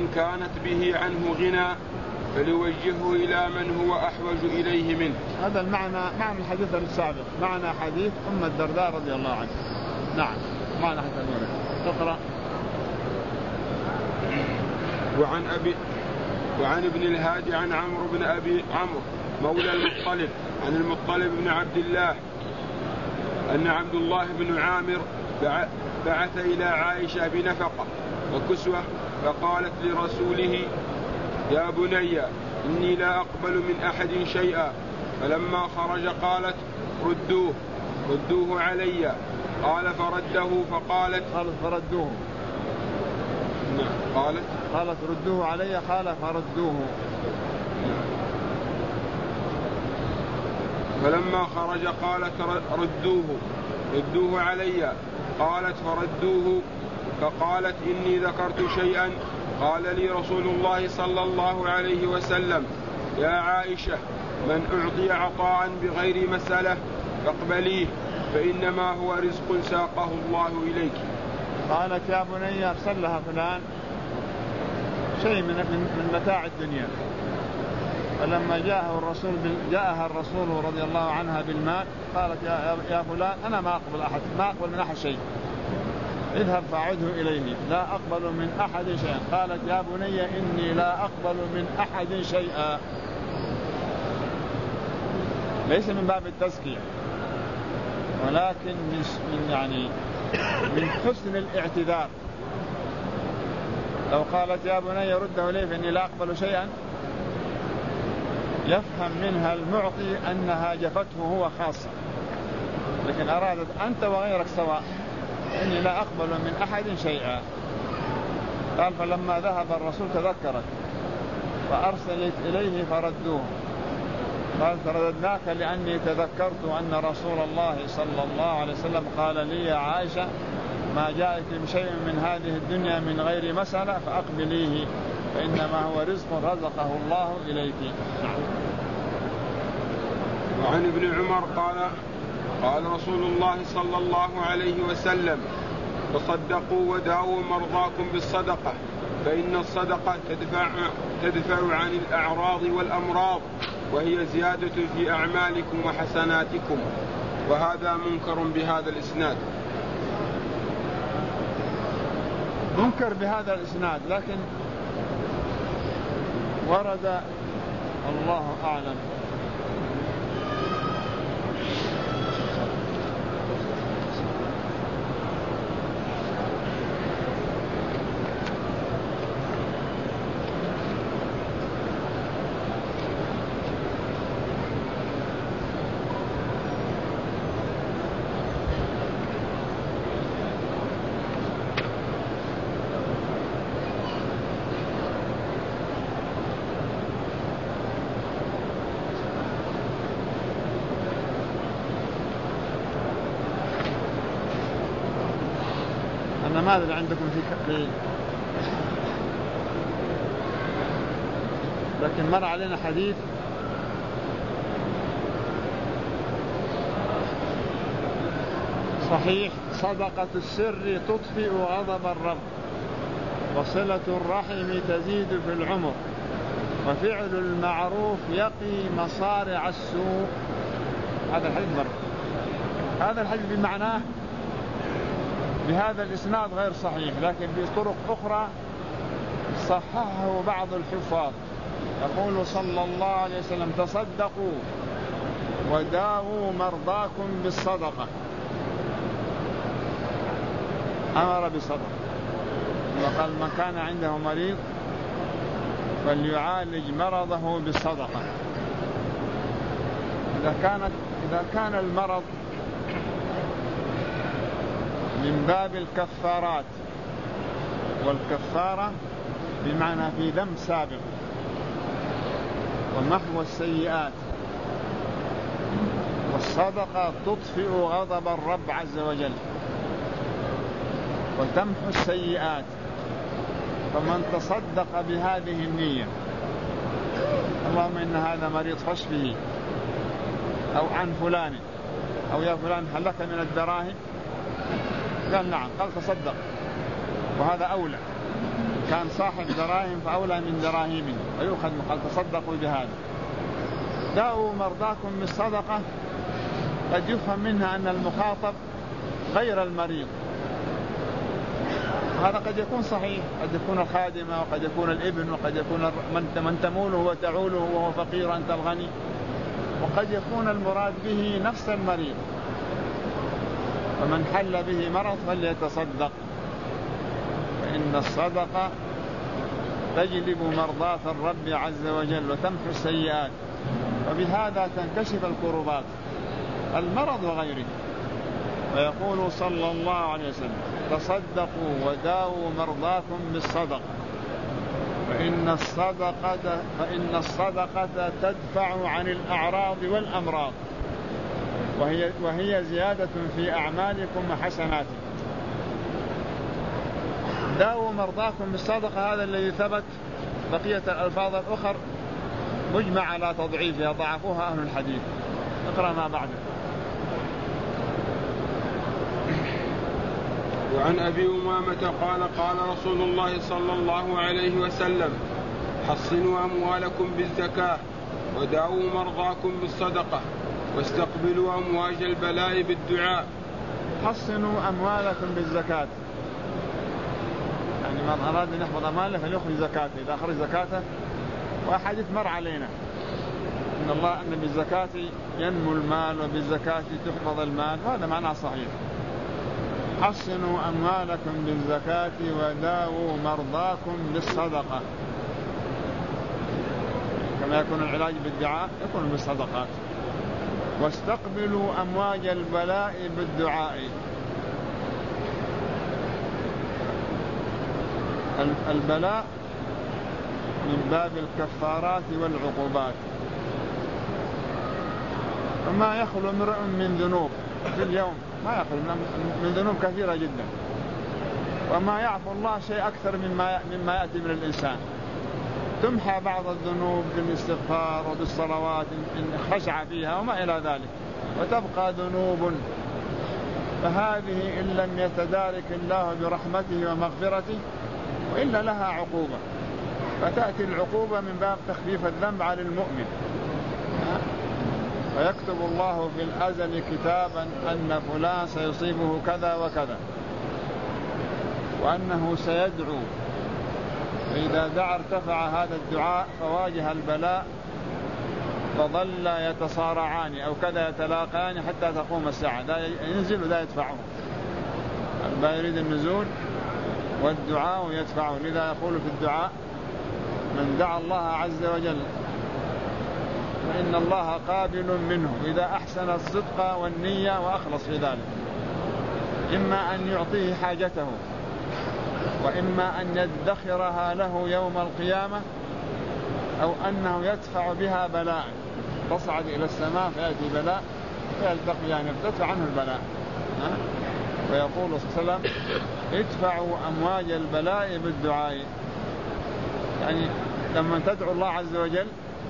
كانت به عنه غنى فليوجهه إلى من هو أحوج إليه منه. هذا معنى الحديث السابق، معنى حديث أم الدرداء رضي الله عنها. نعم معنى حديث المورد. تقرأ. وعن ابن الهادي عن عمرو بن أبي عمرو مولى المطلب عن المطلب بن عبد الله أن عبد الله بن عامر بعث إلى عائشة بنفقة وكسوة فقالت لرسوله يا بني إني لا أقبل من أحد شيئا، فلما خرج قالت ردوه علي، قال فرده فقالت فردوه. قالت ردوه علي، قال فردوه. فلما خرج قالت ردوه علي، قالت فردوه، فقالت إني ذكرت شيئا قال لي رسول الله صلى الله عليه وسلم يا عائشة من أعطي عطاء بغير مسألة فاقبليه فإنما هو رزق ساقه الله إليك. قالت يا بني أرسل لها فلان شيء من متاع الدنيا، فلما جاءها الرسول رضي الله عنها بالمال قالت يا فلان أنا ما أقبل من أحد شيء، اذهب فأعده إليه، لا أقبل من أحد شيئا. قالت يا بني إني لا أقبل من أحد شيئا، ليس من باب التزكية ولكن من حسن الاعتذار. لو قالت يا بني رده إليه فإني لا أقبل شيئا يفهم منها المعطي أنها جفته هو خاصة، لكن أرادت أنت وغيرك سواء، إني لا أقبل من أحد شيئا. قال فلما ذهب الرسول تذكرت فأرسلت إليه فردوه، قال فرددناك لأني تذكرت أن رسول الله صلى الله عليه وسلم قال لي يا عائشة ما جاءك بشيء من هذه الدنيا من غير مسألة فأقبليه فإنما هو رزق رزقه الله إليك. وعن ابن عمر قال رسول الله صلى الله عليه وسلم تصدقوا وداووا مرضاكم بالصدقة فإن الصدقة تدفع عن الأعراض والأمراض وهي زيادة في أعمالكم وحسناتكم. وهذا منكر بهذا الإسناد. منكر بهذا الإسناد، لكن ورد الله أعلم ماذا عندكم في لكن مر علينا حديث صحيح صدقة السر تطفئ غضب الرب وصلة الرحم تزيد في العمر وفعل المعروف يقي مصارع السوء. هذا الحديث هذا الحديث بمعناه بهذا الإسناد غير صحيح، لكن بطرق أخرى صححه بعض الحفاظ. يقول صلى الله عليه وسلم تصدقوا وداووا مرضاكم بالصدقة، أمر بصدقة، وقال من كان عنده مريض فليعالج مرضه بالصدقة. إذا كان المرض من باب الكفارات، والكفارة بمعنى في ذنب سابق ومحو السيئات، والصدقة تطفئ غضب الرب عز وجل وتمحو السيئات. فمن تصدق بهذه النية اللهم إن هذا مريض فاشفه، أو عن فلان، أو يا فلان هل لك من الدراهم؟ قال نعم، قال تصدق، وهذا أولى. كان صاحب دراهم فأولى من دراهمه ويؤخذ قال تصدقوا بهذا. داووا مرضاكم بالصدقة قد يفهم منها أن المخاطب غير المريض، هذا قد يكون صحيح، قد يكون الخادمة وقد يكون الابن وقد يكون من تموله وتعوله وهو فقير أنت الغني، وقد يكون المراد به نفس المريض. فمن حل به مرض فليتصدق فإن الصدقة تجلب مرضاة الرب عز وجل وتمحو السيئات، وبهذا تنكشف الكربات المرض وغيره. ويقول صلى الله عليه وسلم تصدقوا وداووا مرضاكم بالصدقة فإن الصدقة تدفع عن الأعراض والأمراض وهي زيادة في أعمالكم وحسناتكم. داووا مرضاكم بالصدقة هذا الذي ثبت، بقية الألفاظ الأخر مجمع على تضعيفها، ضعفوها أهل الحديث. اقرأ ما بعده. وعن أبي أمامة قال قال رسول الله صلى الله عليه وسلم حصنوا أموالكم بالزكاة وداووا مرضاكم بالصدقة واستقبلوا أمواج البلاء بالدعاء. حصنوا أموالكم بالزكاة، يعني من أراد أن يحفظ أمواله فليخرج زكاته. إذا أخرج زكاته، وأحاديث مر علينا أن بالزكاة ينمو المال وبالزكاة تحفظ المال، وهذا معناه صحيح. حصنوا أموالكم بالزكاة وداووا مرضاكم بالصدقة، كما يكون العلاج بالدعاء يكون بالصدقات. واستقبلوا أمواج البلاء بالدعاء. البلاء من باب الكفارات والعقوبات، وما يخلو امرئ من ذنوب في اليوم، ما يخلو من ذنوب كثيرة جدا، وما يعفو الله شيء أكثر مما يأتي من الإنسان. تمحى بعض الذنوب بالاستغفار وبالصلوات إن خشع فيها وما إلى ذلك، وتبقى ذنوب، فهذه إن لم يتدارك الله برحمته ومغفرته وإلا لها عقوبة، فتأتي العقوبة من باب تخفيف الذنب على المؤمن. ويكتب الله في الأزل كتابا أن فلان سيصيبه كذا وكذا، وأنه سيدعو، فإذا دعا ارتفع هذا الدعاء فواجه البلاء فظل يتصارعان أو كذا يتلاقان حتى تقوم الساعة، لا ينزل ولا يدفعه، الباء يريد النزول والدعاء يدفعه. لذا يقول في الدعاء من دعا الله عز وجل فإن الله قابل منه إذا أحسن الصدق والنية وأخلص في ذلك، إما أن يعطيه حاجته وإما أن يدخرها له يوم القيامة، أو أنه يدفع بها بلاء، تصعد إلى السماء فيأتي بلاء فيلتقي، يعني تدفع عنه البلاء. ويقول صلى الله عليه وسلم ادفعوا أمواج البلاء بالدعاء، يعني لما تدعو الله عز وجل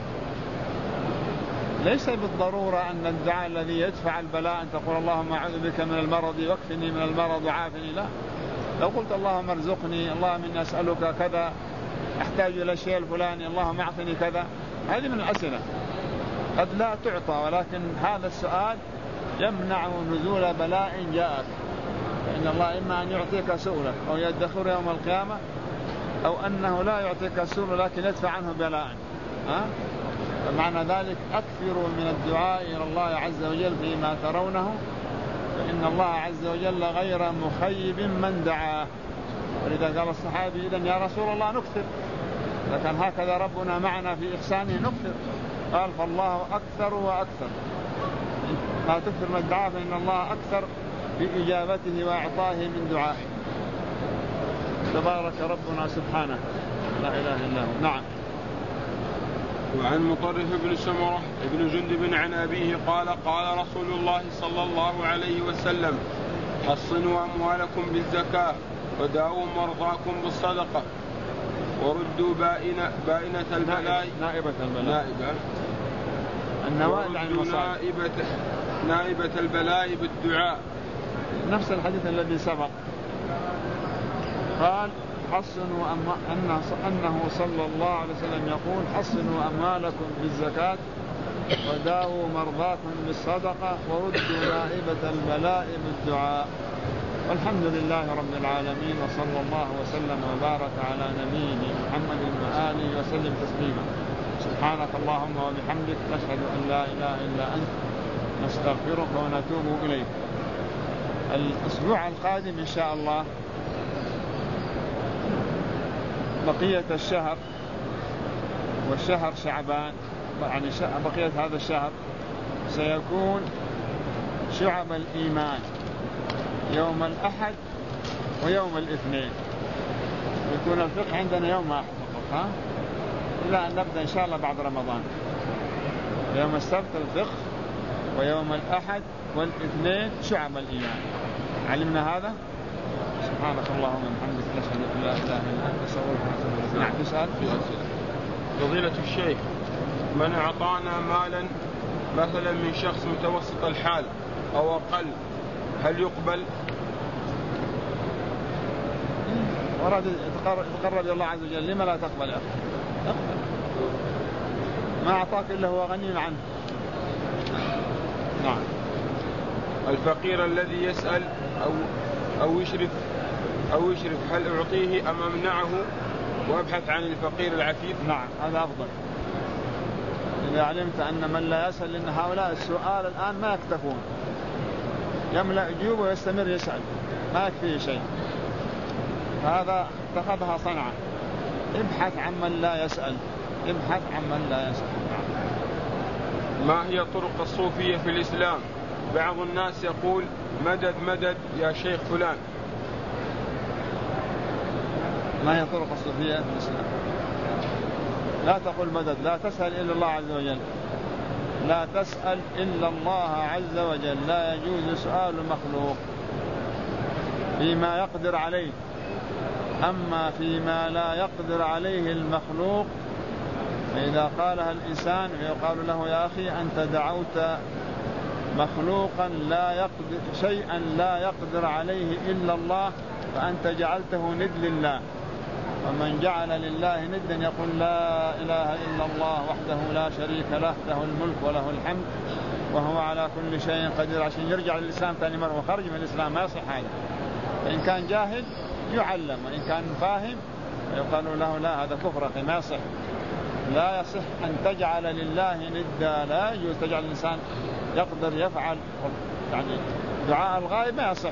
ليس بالضرورة أن الدعاء الذي يدفع البلاء أن تقول اللهم أعوذ بك من المرض واكفني من المرض وعافني، لا. لو قلت اللهم ارزقني، اللهم إني أسألك كذا، أحتاج إلى الشيء الفلاني، اللهم أعطني كذا، هذه من الأسئلة قد لا تعطى، ولكن هذا السؤال يمنع نزول بلاء جاءك، فإن الله إما أن يعطيك سؤلك أو يدخر يوم القيامة، أو أنه لا يعطيك السؤل لكن يدفع عنه بلاء. فمعنى ذلك أكثروا من الدعاء إلى الله عز وجل فيما ترونه، فإن الله عز وجل غير مخيب من دعاه. ولذا قال الصحابي إذن يا رسول الله نكثر، لكن هكذا ربنا معنا في إحسانه نكثر. قال فالله أكثر وأكثر، ما تكثر من الدعاء فإن الله أكثر بإجابته وإعطائه من دعائه. تبارك ربنا سبحانه لا إله إلا هو. نعم. وعن مطرف بن سمرة بن جندب عن أبيه قال قال رسول الله صلى الله عليه وسلم حصنوا أموالكم بالزكاة وداووا مرضاكم بالصدقة وردوا بائنة البلاء نائبة البلاء بالدعاء. نفس الحديث الذي سبق. قال أنه صلى الله عليه وسلم يقول حصنوا أموالكم بالزكاة وداووا مرضاكم بالصدقة وردوا نائبة البلاء بالدعاء. والحمد لله رب العالمين، وصلى الله وسلم وبارك على نبينا محمد وآله وسلم تسليما. سبحانك اللهم وبحمدك، نشهد أن لا إله إلا أنت، نستغفرك ونتوب إليك. الأسبوع القادم إن شاء الله بقية الشهر والشهر شعبان، يعني بقية هذا الشهر سيكون شعب الإيمان يوم الأحد ويوم الاثنين، يكون الفقه عندنا يوم أحد فقط، إلا أن نبدأ إن شاء الله بعد رمضان. يوم السبت الفقه، ويوم الأحد والاثنين شعب الإيمان. علمنا هذا. سبحانك اللهم وبحمدك، نشهد أن لا إله إلا أنت، نستغفرك ونتوب إليك. نعم، تسأل. فضيلة الشيخ، من أعطانا مالا مثلا من شخص متوسط الحال أو أقل، هل يقبل؟ ورد يتقرب إلى الله عز وجل، لما لا تقبل؟ أقبل. ما أعطاك إلا هو غني عنه. نعم. الفقير الذي يسأل أو يشرف هل أعطيه أم أمنعه وأبحث عن الفقير العفيف؟ نعم، هذا أفضل. إذا علمت أن من لا يسأل، لأن هؤلاء السؤال الآن ما يكتفون، يملأ جيوبه ويستمر يسأل، ما يكفيه شيء، هذا اتخذها صنعة. ابحث عن من لا يسأل، ابحث عن من لا يسأل. ما هي طرق الصوفية في الإسلام؟ بعض الناس يقول مدد مدد يا شيخ فلان. ما هي طرق الصوفية في الإسلام؟ لا تقول مدد، لا تسأل إلا الله عز وجل، لا تسأل إلا الله عز وجل، لا يجوز سؤال مخلوق فيما يقدر عليه. أما فيما لا يقدر عليه المخلوق، فإذا قالها الإنسان يقال له يا أخي أنت دعوت مخلوقا لا يقدر شيئا لا يقدر عليه إلا الله، فأنت جعلته ند لله. ومن جعل لله ندا يقول لا إله إلا الله وحده لا شريك له، له الملك وله الحمد وهو على كل شيء قدير، عشان يرجع للإسلام ثاني مرة وخرج من الإسلام. ما يصح هذا. فإن كان جاهل يعلم، وإن كان فاهم يقال له لا، هذا كفر ما يصح. لا يصح أن تجعل لله ندا، لا يجوز تجعل الإنسان يقدر يفعل، يعني دعاء الغائب ما يصح.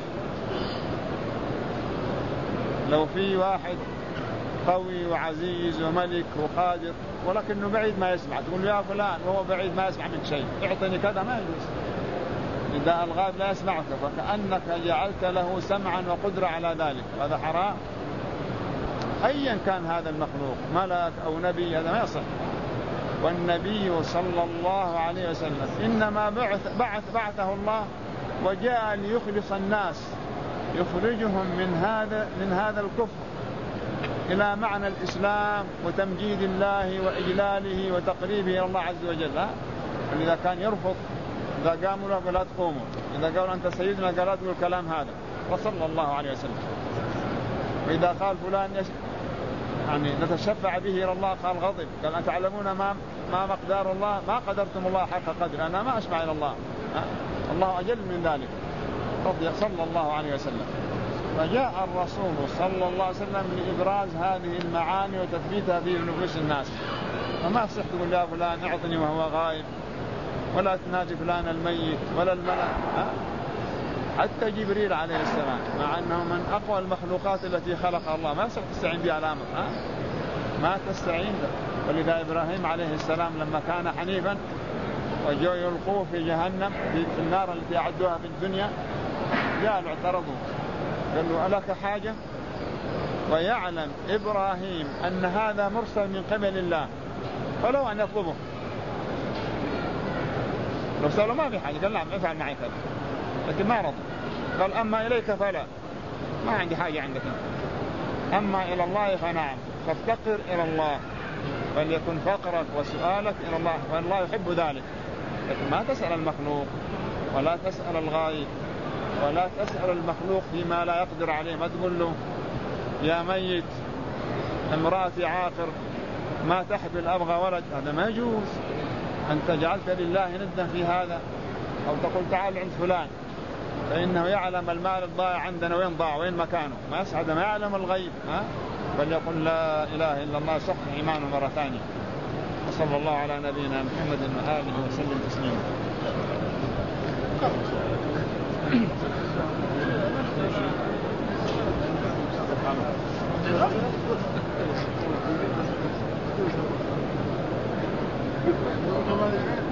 لو في واحد قوي وعزيز وملك وقادر ولكنه بعيد ما يسمع، تقول يا فلان وهو بعيد ما يسمع منك شيء، اعطني كذا، ما يجوز. نداء الغائب لا يسمعك، فكأنك جعلت له سمعا وقدرة على ذلك، هذا حرام. أيا كان هذا المخلوق، ملك أو نبي، هذا ما يصح. والنبي صلى الله عليه وسلم إنما بعثه الله وجاء ليخلص الناس، يخرجهم من هذا الكفر إلى معنى الإسلام وتمجيد الله وإجلاله وتقريبه إلى الله عز وجل. ولذا كان يرفض، إذا قاموا له لا تقوموا، إذا قالوا أنت سيدنا قال لا تقول الكلام هذا، وصلى الله عليه وسلم. وإذا قال فلان يعني نتشفع به إلى الله قال غضب، قال أتعلمون ما مقدار الله، ما قدرتم الله حق قدر، أنا ما أشفع إلى الله، الله أجل من ذلك، رضي صلى الله عليه وسلم. فجاء الرسول صلى الله عليه وسلم لإبراز هذه المعاني وتثبيتها في نفوس الناس. فما صح تقول يا فلان اعطني وهو غائب، ولا تنادي فلان الميت ولا الملك. حتى جبريل عليه السلام مع أنه من أقوى المخلوقات التي خلقها الله ما صح تستعين بها الأمر، ما تستعين به. ولذا إبراهيم عليه السلام لما كان حنيفا وجاءوا يلقوه في جهنم في النار التي أعدوها في الدنيا، جاءوا اعترضوا قالوا ألك حاجة؟ ويعلم إبراهيم أن هذا مرسل من قبل الله، فلو أن يطلبه لو سألوا ما في حاجة، قال نعم افعل معي كذا، لكن ما رضي. قال أما إليك فلا، ما عندي حاجة عندك، أما إلى الله فنعم، فافتقر إلى الله، فليكن فقرك وسؤالك إلى الله، والله يحب ذلك. لكن ما تسأل المخلوق ولا تسأل الغايب ولا تسأل المخلوق فيما لا يقدر عليه. ما تقول له يا ميت امرأتي عاقر ما تحبل أبغى ولد، هذا ما يجوز. أنت جعلت لله ندا في هذا. أو تقول تعال عند فلان فإنه يعلم المال الضائع عندنا وين ضاع وين مكانه، ما يسعد، ما يعلم الغيب، بل يقول لا إله إلا الله صح إيمانه مرة ثانية. وصلى الله على نبينا محمد وآله وسلم تسليما. Thank you.